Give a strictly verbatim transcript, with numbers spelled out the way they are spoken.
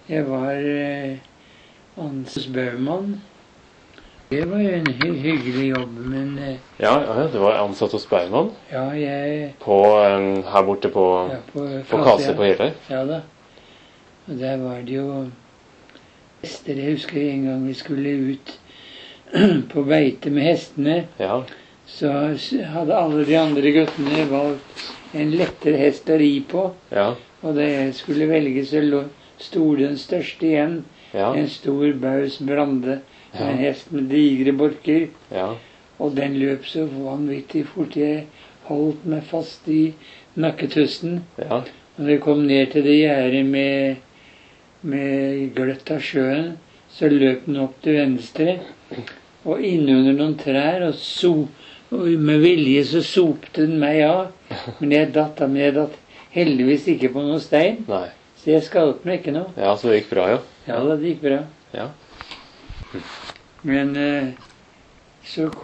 Jeg var eh, Ansels Baumann. Det var jo en hy hyggelig jobb, men eh, Ja, ja, du var ansatt hos Baumann? Ja, jeg På, um, her borte på, ja, på, på Kase på Hilde? Ja da. Og der var det jo hester. Jeg husker en gang vi skulle ut på beite med hestene. Ja. Så hadde alle de andre guttene valgt en lettere hest å ri på. Ja. Og da jeg skulle velge, så lå sto den største igjen. Ja. En stor Baus Brande. Ja. En hest med digre borker. Ja. Og den løp så vanvittig fort. Jeg holdt meg fast i nakketusten. Ja. Og da jeg kom ned til det gjerdet med, med gløtt av sjøen, så løp den opp til venstre. Og innunder noen trær, og, so, og med vilje så sopte den meg av. Men jeg datt av, men jeg datt heldigvis ikke på noen stein. Nei. Så jeg skalp meg ikke noe. Ja, så det gikk bra, ja. Ja, det gikk bra. Ja. Men eh, så